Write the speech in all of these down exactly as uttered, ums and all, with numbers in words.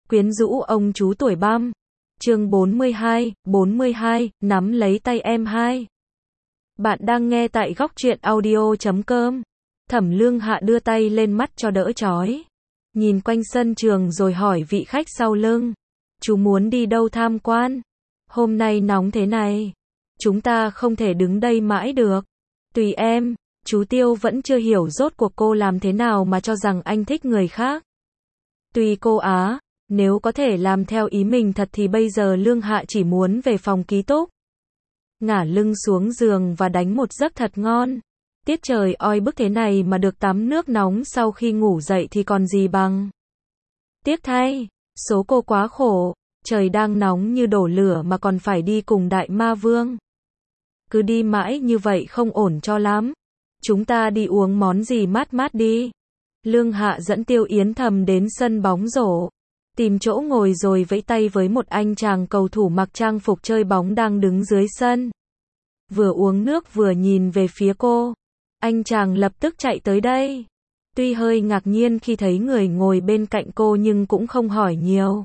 Quyến rũ ông chú tuổi băm. Chương bốn mươi hai, bốn mươi hai, nắm lấy tay em hai. Bạn đang nghe tại góc truyện audio chấm com. Thẩm Lương Hạ đưa tay lên mắt cho đỡ chói. Nhìn quanh sân trường rồi hỏi vị khách sau lưng. Chú muốn đi đâu tham quan? Hôm nay nóng thế này. Chúng ta không thể đứng đây mãi được. Tùy em. Chú Tiêu vẫn chưa hiểu rốt cuộc cô làm thế nào mà cho rằng anh thích người khác. Tùy cô á. Nếu có thể làm theo ý mình thật thì bây giờ Lương Hạ chỉ muốn về phòng ký túc. Ngả lưng xuống giường và đánh một giấc thật ngon. Tiết trời oi bức thế này mà được tắm nước nóng sau khi ngủ dậy thì còn gì bằng. Tiếc thay, số cô quá khổ, trời đang nóng như đổ lửa mà còn phải đi cùng Đại Ma Vương. Cứ đi mãi như vậy không ổn cho lắm. Chúng ta đi uống món gì mát mát đi. Lương Hạ dẫn Tiêu Yến Thầm đến sân bóng rổ. Tìm chỗ ngồi rồi vẫy tay với một anh chàng cầu thủ mặc trang phục chơi bóng đang đứng dưới sân. Vừa uống nước vừa nhìn về phía cô. Anh chàng lập tức chạy tới đây. Tuy hơi ngạc nhiên khi thấy người ngồi bên cạnh cô nhưng cũng không hỏi nhiều.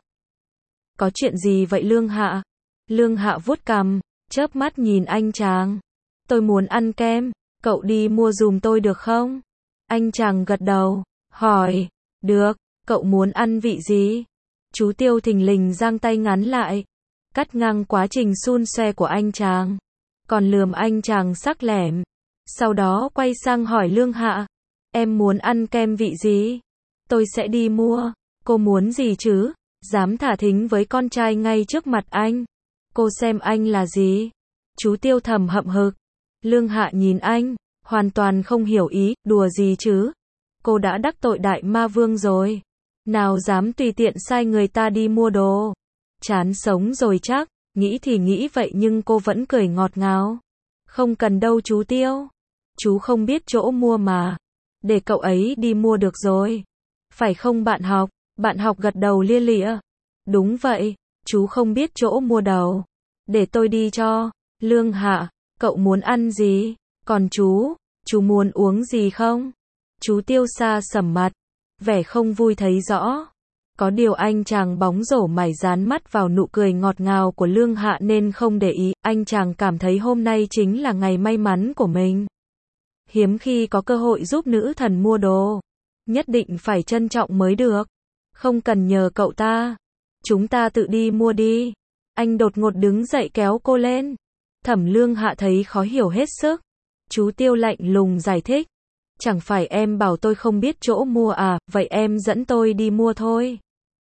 Có chuyện gì vậy Lương Hạ? Lương Hạ vuốt cằm, chớp mắt nhìn anh chàng. Tôi muốn ăn kem, cậu đi mua giùm tôi được không? Anh chàng gật đầu, hỏi, được, cậu muốn ăn vị gì? Chú Tiêu thình lình giang tay ngắn lại, cắt ngang quá trình xun xoe của anh chàng, còn lườm anh chàng sắc lẻm. Sau đó quay sang hỏi Lương Hạ, em muốn ăn kem vị gì? Tôi sẽ đi mua. Cô muốn gì chứ? Dám thả thính với con trai ngay trước mặt anh. Cô xem anh là gì? Chú Tiêu thầm hậm hực. Lương Hạ nhìn anh, hoàn toàn không hiểu ý, đùa gì chứ? Cô đã đắc tội Đại Ma Vương rồi. Nào dám tùy tiện sai người ta đi mua đồ. Chán sống rồi chắc, nghĩ thì nghĩ vậy nhưng cô vẫn cười ngọt ngào. Không cần đâu chú Tiêu. Chú không biết chỗ mua mà. Để cậu ấy đi mua được rồi. Phải không bạn học? Bạn học gật đầu lia lịa. Đúng vậy, chú không biết chỗ mua đâu. Để tôi đi cho. Lương Hạ, cậu muốn ăn gì? Còn chú, chú muốn uống gì không? Chú Tiêu xa sầm mặt. Vẻ không vui thấy rõ. Có điều anh chàng bóng rổ mải dán mắt vào nụ cười ngọt ngào của Lương Hạ nên không để ý. Anh chàng cảm thấy hôm nay chính là ngày may mắn của mình. Hiếm khi có cơ hội giúp nữ thần mua đồ. Nhất định phải trân trọng mới được. Không cần nhờ cậu ta. Chúng ta tự đi mua đi. Anh đột ngột đứng dậy kéo cô lên. Thẩm Lương Hạ thấy khó hiểu hết sức. Chú Tiêu lạnh lùng giải thích. Chẳng phải em bảo tôi không biết chỗ mua à, vậy em dẫn tôi đi mua thôi.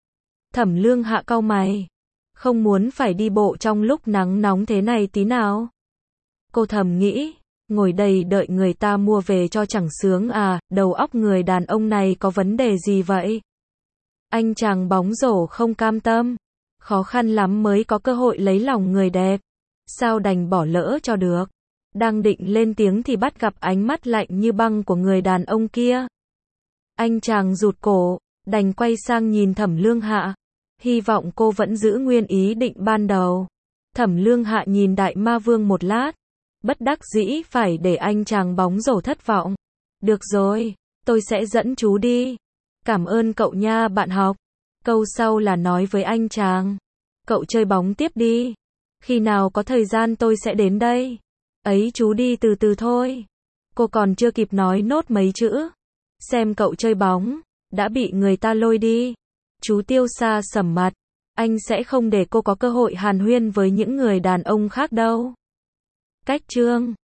Thẩm Lương Hạ cau mày. Không muốn phải đi bộ trong lúc nắng nóng thế này tí nào. Cô thầm nghĩ, ngồi đây đợi người ta mua về cho chẳng sướng à, đầu óc người đàn ông này có vấn đề gì vậy? Anh chàng bóng rổ không cam tâm. Khó khăn lắm mới có cơ hội lấy lòng người đẹp. Sao đành bỏ lỡ cho được? Đang định lên tiếng thì bắt gặp ánh mắt lạnh như băng của người đàn ông kia. Anh chàng rụt cổ, đành quay sang nhìn Thẩm Lương Hạ. Hy vọng cô vẫn giữ nguyên ý định ban đầu. Thẩm Lương Hạ nhìn Đại Ma Vương một lát. Bất đắc dĩ phải để anh chàng bóng rổ thất vọng. Được rồi, tôi sẽ dẫn chú đi. Cảm ơn cậu nha bạn học. Câu sau là nói với anh chàng. Cậu chơi bóng tiếp đi. Khi nào có thời gian tôi sẽ đến đây. Ấy chú đi từ từ thôi. Cô còn chưa kịp nói nốt mấy chữ. Xem cậu chơi bóng, đã bị người ta lôi đi. Chú Tiêu xa sầm mặt. Anh sẽ không để cô có cơ hội hàn huyên với những người đàn ông khác đâu. Cách chương